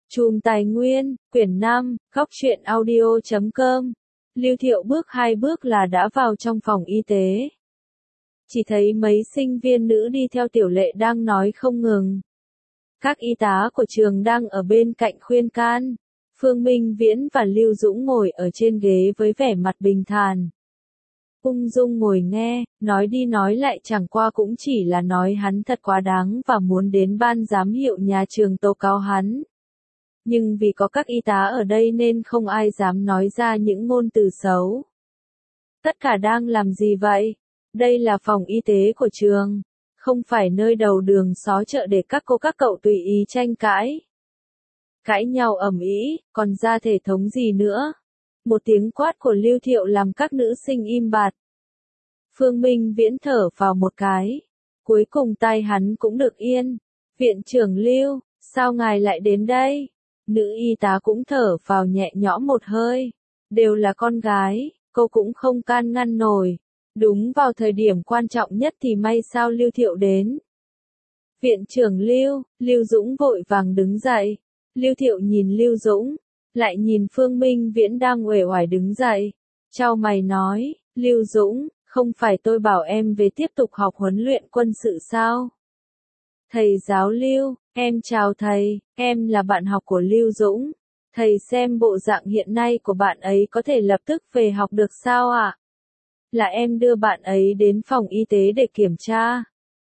Chùm Tài Nguyên, quyển 5, góc truyện audio.com. Lưu Thiệu bước 2 bước là đã vào trong phòng y tế. Chỉ thấy mấy sinh viên nữ đi theo Tiểu Lệ đang nói không ngừng. Các y tá của trường đang ở bên cạnh khuyên can. Phương Minh Viễn và Lưu Dũng ngồi ở trên ghế với vẻ mặt bình thản. Ung dung ngồi nghe, nói đi nói lại chẳng qua cũng chỉ là nói hắn thật quá đáng và muốn đến ban giám hiệu nhà trường tố cáo hắn. Nhưng vì có các y tá ở đây nên không ai dám nói ra những ngôn từ xấu. Tất cả đang làm gì vậy? Đây là phòng y tế của trường, không phải nơi đầu đường xó chợ để các cô các cậu tùy ý tranh cãi. Cãi nhau ầm ĩ, còn ra thể thống gì nữa? Một tiếng quát của Lưu Thiệu làm các nữ sinh im bặt. Phương Minh Viễn thở vào một cái. Cuối cùng tai hắn cũng được yên. Viện trưởng Lưu, sao ngài lại đến đây? Nữ y tá cũng thở vào nhẹ nhõm một hơi. Đều là con gái, cô cũng không can ngăn nổi. Đúng vào thời điểm quan trọng nhất thì may sao Lưu Thiệu đến. Viện trưởng Lưu, Lưu Dũng vội vàng đứng dậy. Lưu Thiệu nhìn Lưu Dũng, lại nhìn Phương Minh Viễn đang uể oải đứng dậy. Chau mày nói, Lưu Dũng, không phải tôi bảo em về tiếp tục học huấn luyện quân sự sao? Thầy giáo Lưu, em chào thầy, em là bạn học của Lưu Dũng. Thầy xem bộ dạng hiện nay của bạn ấy có thể lập tức về học được sao ạ? Là em đưa bạn ấy đến phòng y tế để kiểm tra.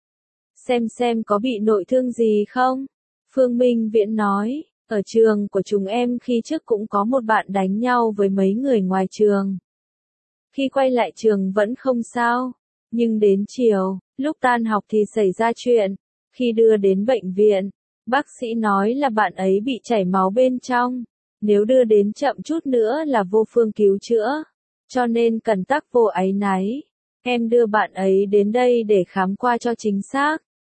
Xem có bị nội thương gì không? Phương Minh Viễn nói, ở trường của chúng em khi trước cũng có một bạn đánh nhau với mấy người ngoài trường. Khi quay lại trường vẫn không sao, nhưng đến chiều, lúc tan học thì xảy ra chuyện. Khi đưa đến bệnh viện, bác sĩ nói là bạn ấy bị chảy máu bên trong. Nếu đưa đến chậm chút nữa là vô phương cứu chữa. Cho nên cần tắc vô áy náy. Em đưa bạn ấy đến đây để khám qua cho chính xác.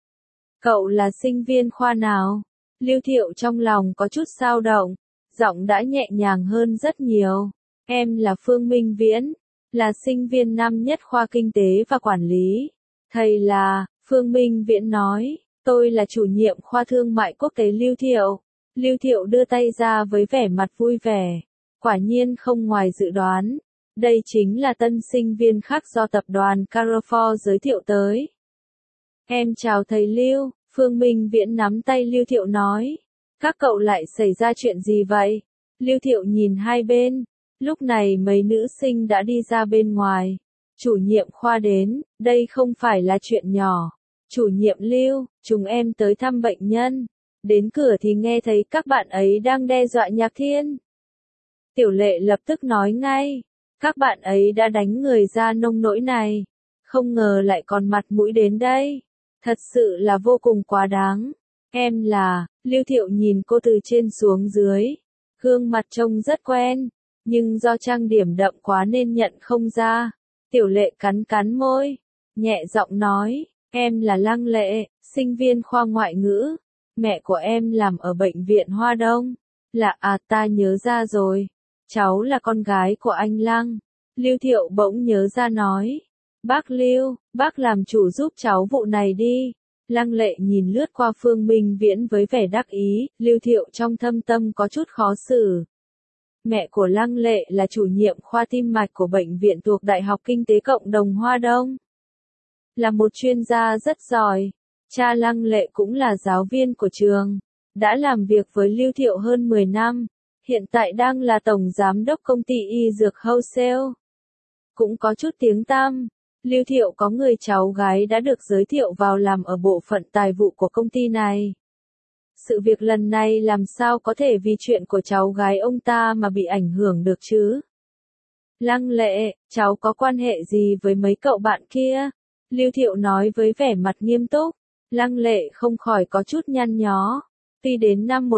Cậu là sinh viên khoa nào? Lưu Thiệu trong lòng có chút dao động. Giọng đã nhẹ nhàng hơn rất nhiều. Em là Phương Minh Viễn. Là sinh viên năm nhất khoa kinh tế và quản lý. Thầy là, Phương Minh Viễn nói, tôi là chủ nhiệm khoa thương mại quốc tế Lưu Thiệu. Lưu Thiệu đưa tay ra với vẻ mặt vui vẻ. Quả nhiên không ngoài dự đoán. Đây chính là tân sinh viên khác do tập đoàn Carrefour giới thiệu tới. Em chào thầy Lưu, Phương Minh Viễn nắm tay Lưu Thiệu nói. Các cậu lại xảy ra chuyện gì vậy? Lưu Thiệu nhìn hai bên. Lúc này mấy nữ sinh đã đi ra bên ngoài. Chủ nhiệm khoa đến, đây không phải là chuyện nhỏ. Chủ nhiệm Lưu, chúng em tới thăm bệnh nhân. Đến cửa thì nghe thấy các bạn ấy đang đe dọa Nhạc Thiên. Tiểu Lệ lập tức nói ngay. Các bạn ấy đã đánh người ra nông nỗi này. Không ngờ lại còn mặt mũi đến đây. Thật sự là vô cùng quá đáng. Em là, Lưu Thiệu nhìn cô từ trên xuống dưới. Gương mặt trông rất quen. Nhưng do trang điểm đậm quá nên nhận không ra. Tiểu Lệ cắn môi. Nhẹ giọng nói, em là Lăng Lệ, sinh viên khoa ngoại ngữ. Mẹ của em làm ở bệnh viện Hoa Đông. Là ta nhớ ra rồi. Cháu là con gái của anh Lăng. Lưu Thiệu bỗng nhớ ra nói. Bác Lưu, bác làm chủ giúp cháu vụ này đi. Lăng Lệ nhìn lướt qua Phương Minh Viễn với vẻ đắc ý. Lưu Thiệu trong thâm tâm có chút khó xử. Mẹ của Lăng Lệ là chủ nhiệm khoa tim mạch của bệnh viện thuộc Đại học Kinh tế Cộng đồng Hoa Đông. Là một chuyên gia rất giỏi. Cha Lăng Lệ cũng là giáo viên của trường. Đã làm việc với Lưu Thiệu hơn 10 năm. Hiện tại đang là tổng giám đốc công ty y dược Wholesale. Cũng có chút tiếng tăm. Lưu Thiệu có người cháu gái đã được giới thiệu vào làm ở bộ phận tài vụ của công ty này. Sự việc lần này làm sao có thể vì chuyện của cháu gái ông ta mà bị ảnh hưởng được chứ? Lăng Lệ, cháu có quan hệ gì với mấy cậu bạn kia? Lưu Thiệu nói với vẻ mặt nghiêm túc. Lăng Lệ không khỏi có chút nhăn nhó. Tuy đến năm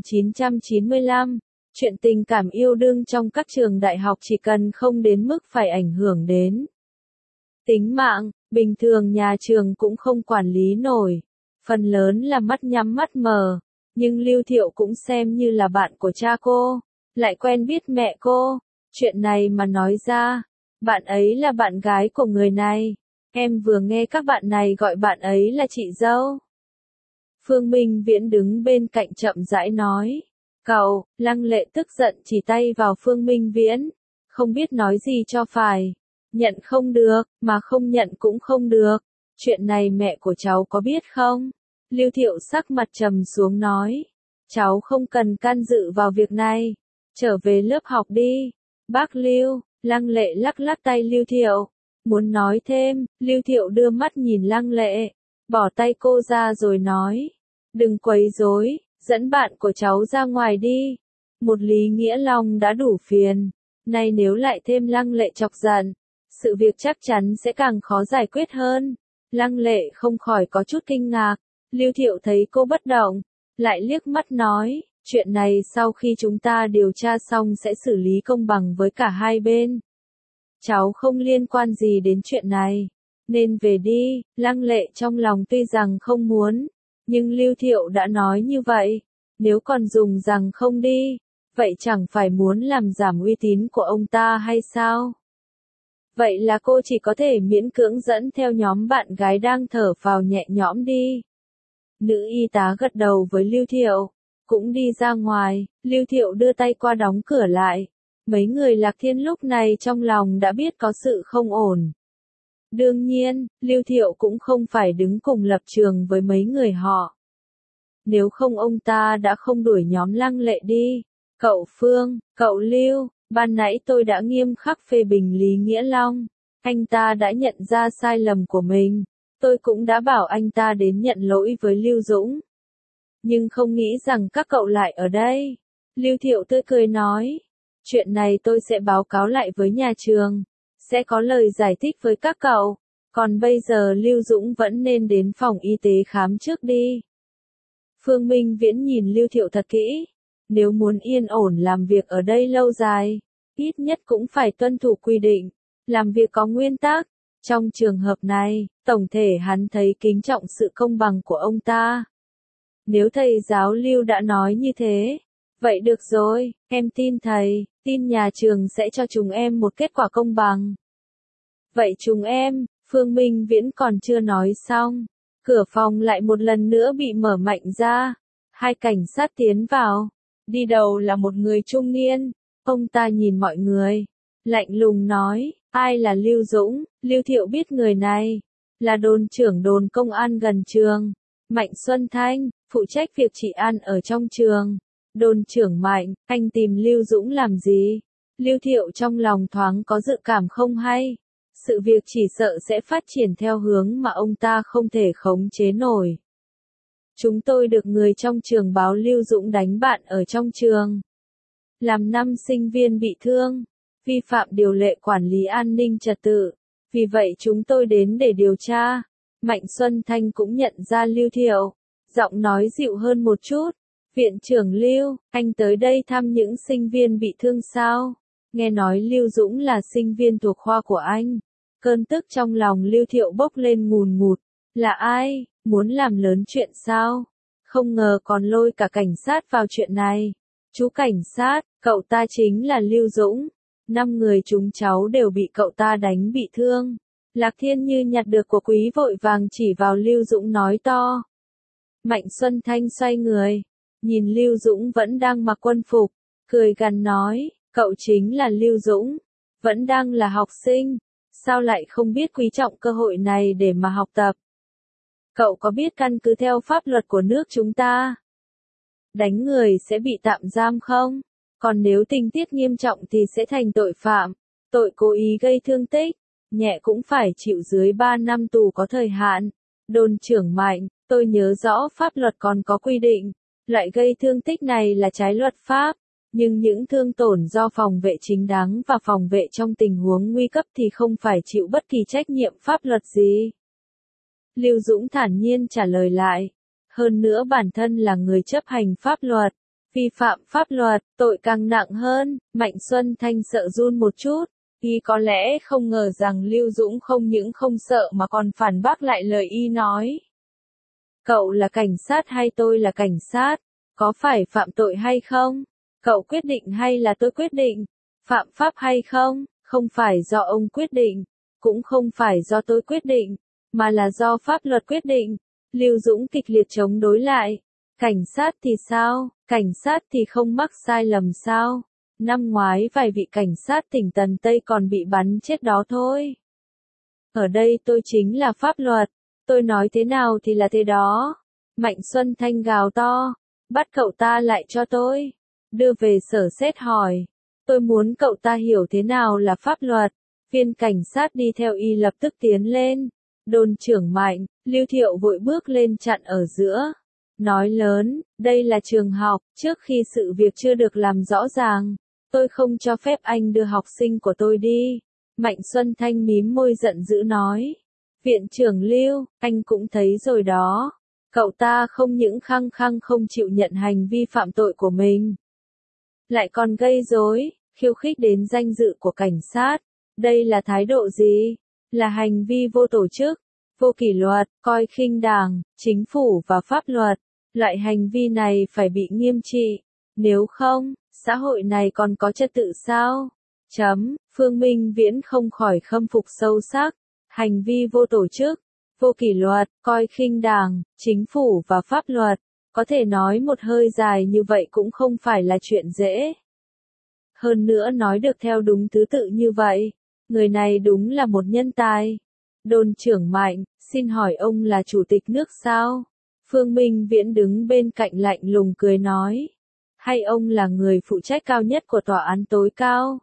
1995, chuyện tình cảm yêu đương trong các trường đại học chỉ cần không đến mức phải ảnh hưởng đến tính mạng, bình thường nhà trường cũng không quản lý nổi. Phần lớn là mắt nhắm mắt mở. Nhưng Lưu Thiệu cũng xem như là bạn của cha cô. Lại quen biết mẹ cô. Chuyện này mà nói ra. Bạn ấy là bạn gái của người này. Em vừa nghe các bạn này gọi bạn ấy là chị dâu. Phương Minh Viễn đứng bên cạnh chậm rãi nói. Cậu, Lăng Lệ tức giận chỉ tay vào Phương Minh Viễn, không biết nói gì cho phải. Nhận không được, mà không nhận cũng không được. Chuyện này mẹ của cháu có biết không? Lưu Thiệu sắc mặt trầm xuống nói. Cháu không cần can dự vào việc này. Trở về lớp học đi. Bác Lưu, Lăng Lệ lắc lắc tay Lưu Thiệu. Muốn nói thêm, Lưu Thiệu đưa mắt nhìn Lăng Lệ. Bỏ tay cô ra rồi nói. Đừng quấy rối, dẫn bạn của cháu ra ngoài đi. Một Lý Nghĩa Long đã đủ phiền. Nay nếu lại thêm Lăng Lệ chọc giận, sự việc chắc chắn sẽ càng khó giải quyết hơn. Lăng Lệ không khỏi có chút kinh ngạc. Lưu Thiệu thấy cô bất động, lại liếc mắt nói, chuyện này sau khi chúng ta điều tra xong sẽ xử lý công bằng với cả hai bên. Cháu không liên quan gì đến chuyện này, nên về đi. Lăng Lệ trong lòng tuy rằng không muốn, nhưng Lưu Thiệu đã nói như vậy, nếu còn dùng rằng không đi, vậy chẳng phải muốn làm giảm uy tín của ông ta hay sao? Vậy là cô chỉ có thể miễn cưỡng dẫn theo nhóm bạn gái đang thở phào nhẹ nhõm đi. Nữ y tá gật đầu với Lưu Thiệu, cũng đi ra ngoài. Lưu Thiệu đưa tay qua đóng cửa lại. Mấy người Lạc Thiên lúc này trong lòng đã biết có sự không ổn. Đương nhiên, Lưu Thiệu cũng không phải đứng cùng lập trường với mấy người họ. Nếu không ông ta đã không đuổi nhóm Lăng Lệ đi. Cậu Phương, cậu Lưu, ban nãy tôi đã nghiêm khắc phê bình Lý Nghĩa Long. Anh ta đã nhận ra sai lầm của mình. Tôi cũng đã bảo anh ta đến nhận lỗi với Lưu Dũng. Nhưng không nghĩ rằng các cậu lại ở đây. Lưu Thiệu tươi cười nói. Chuyện này tôi sẽ báo cáo lại với nhà trường. Sẽ có lời giải thích với các cậu. Còn bây giờ Lưu Dũng vẫn nên đến phòng y tế khám trước đi. Phương Minh Viễn nhìn Lưu Thiệu thật kỹ. Nếu muốn yên ổn làm việc ở đây lâu dài, ít nhất cũng phải tuân thủ quy định. Làm việc có nguyên tắc. Trong trường hợp này, tổng thể hắn thấy kính trọng sự công bằng của ông ta. Nếu thầy giáo Lưu đã nói như thế, vậy được rồi, em tin thầy, tin nhà trường sẽ cho chúng em một kết quả công bằng. Vậy chúng em, Phương Minh Viễn còn chưa nói xong, cửa phòng lại một lần nữa bị mở mạnh ra. Hai cảnh sát tiến vào, đi đầu là một người trung niên, ông ta nhìn mọi người, lạnh lùng nói, ai là Lưu Dũng? Lưu Thiệu biết người này, là đồn trưởng đồn công an gần trường, Mạnh Xuân Thanh, phụ trách việc trị an ở trong trường. Đồn trưởng Mạnh, anh tìm Lưu Dũng làm gì? Lưu Thiệu trong lòng thoáng có dự cảm không hay. Sự việc chỉ sợ sẽ phát triển theo hướng mà ông ta không thể khống chế nổi. Chúng tôi được người trong trường báo Lưu Dũng đánh bạn ở trong trường, làm 5 sinh viên bị thương, vi phạm điều lệ quản lý an ninh trật tự. Vì vậy chúng tôi đến để điều tra. Mạnh Xuân Thanh cũng nhận ra Lưu Thiệu, giọng nói dịu hơn một chút. Viện trưởng Lưu, anh tới đây thăm những sinh viên bị thương sao? Nghe nói Lưu Dũng là sinh viên thuộc khoa của anh. Cơn tức trong lòng Lưu Thiệu bốc lên ngùn ngụt. Là ai? Muốn làm lớn chuyện sao? Không ngờ còn lôi cả cảnh sát vào chuyện này. Chú cảnh sát, cậu ta chính là Lưu Dũng. 5 người chúng cháu đều bị cậu ta đánh bị thương. Lạc Thiên như nhặt được của quý vội vàng chỉ vào Lưu Dũng nói to. Mạnh Xuân Thanh xoay người, nhìn Lưu Dũng vẫn đang mặc quân phục, cười gằn nói, cậu chính là Lưu Dũng, vẫn đang là học sinh, sao lại không biết quý trọng cơ hội này để mà học tập? Cậu có biết căn cứ theo pháp luật của nước chúng ta, đánh người sẽ bị tạm giam không? Còn nếu tình tiết nghiêm trọng thì sẽ thành tội phạm, tội cố ý gây thương tích, nhẹ cũng phải chịu dưới 3 năm tù có thời hạn. Đồn trưởng Mạnh, tôi nhớ rõ pháp luật còn có quy định, loại gây thương tích này là trái luật pháp, nhưng những thương tổn do phòng vệ chính đáng và phòng vệ trong tình huống nguy cấp thì không phải chịu bất kỳ trách nhiệm pháp luật gì. Lưu Dũng thản nhiên trả lời lại, hơn nữa bản thân là người chấp hành pháp luật, vi phạm pháp luật, tội càng nặng hơn. Mạnh Xuân Thanh sợ run một chút, y có lẽ không ngờ rằng Lưu Dũng không những không sợ mà còn phản bác lại lời y nói. Cậu là cảnh sát hay tôi là cảnh sát? Có phải phạm tội hay không? Cậu quyết định hay là tôi quyết định? Phạm pháp hay không? Không phải do ông quyết định, cũng không phải do tôi quyết định, mà là do pháp luật quyết định. Lưu Dũng kịch liệt chống đối lại. Cảnh sát thì sao? Cảnh sát thì không mắc sai lầm sao? Năm ngoái vài vị cảnh sát tỉnh Tần Tây còn bị bắn chết đó thôi. Ở đây tôi chính là pháp luật, tôi nói thế nào thì là thế đó. Mạnh Xuân Thanh gào to, bắt cậu ta lại cho tôi, đưa về sở xét hỏi. Tôi muốn cậu ta hiểu thế nào là pháp luật. Viên cảnh sát đi theo y lập tức tiến lên. Đồn trưởng Mạnh, Lưu Thiệu vội bước lên chặn ở giữa. Nói lớn, đây là trường học, trước khi sự việc chưa được làm rõ ràng, tôi không cho phép anh đưa học sinh của tôi đi. Mạnh Xuân Thanh mím môi giận dữ nói. Viện trưởng Lưu, anh cũng thấy rồi đó. Cậu ta không những khăng khăng không chịu nhận hành vi phạm tội của mình, lại còn gây rối, khiêu khích đến danh dự của cảnh sát. Đây là thái độ gì? Là hành vi vô tổ chức, vô kỷ luật, coi khinh Đảng, chính phủ và pháp luật. Loại hành vi này phải bị nghiêm trị. Nếu không, xã hội này còn có trật tự sao? Phương Minh Viễn không khỏi khâm phục sâu sắc. Hành vi vô tổ chức, vô kỷ luật, coi khinh Đảng, chính phủ và pháp luật. Có thể nói một hơi dài như vậy cũng không phải là chuyện dễ. Hơn nữa nói được theo đúng thứ tự như vậy, người này đúng là một nhân tài. Đồn trưởng Mạnh, xin hỏi ông là chủ tịch nước sao? Phương Minh Viễn đứng bên cạnh lạnh lùng cười nói. Hay ông là người phụ trách cao nhất của tòa án tối cao?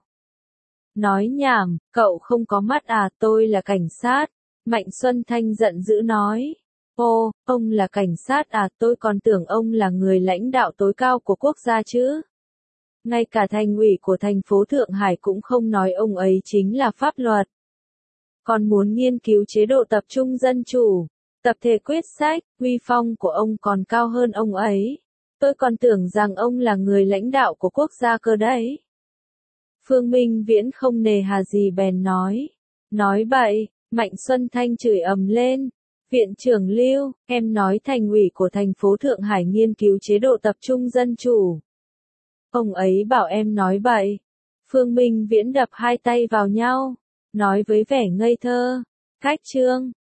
Nói nhảm, cậu không có mắt à, tôi là cảnh sát. Mạnh Xuân Thanh giận dữ nói. Ô, ông là cảnh sát à, tôi còn tưởng ông là người lãnh đạo tối cao của quốc gia chứ. Ngay cả thành ủy của thành phố Thượng Hải cũng không nói ông ấy chính là pháp luật. Còn muốn nghiên cứu chế độ tập trung dân chủ, tập thể quyết sách, uy phong của ông còn cao hơn ông ấy. Tôi còn tưởng rằng ông là người lãnh đạo của quốc gia cơ đấy. Phương Minh Viễn không nề hà gì bèn nói. Nói bậy, Mạnh Xuân Thanh chửi ầm lên. Viện trưởng Lưu, em nói thành ủy của thành phố Thượng Hải nghiên cứu chế độ tập trung dân chủ. Ông ấy bảo em nói bậy. Phương Minh Viễn đập hai tay vào nhau, nói với vẻ ngây thơ. Cách chương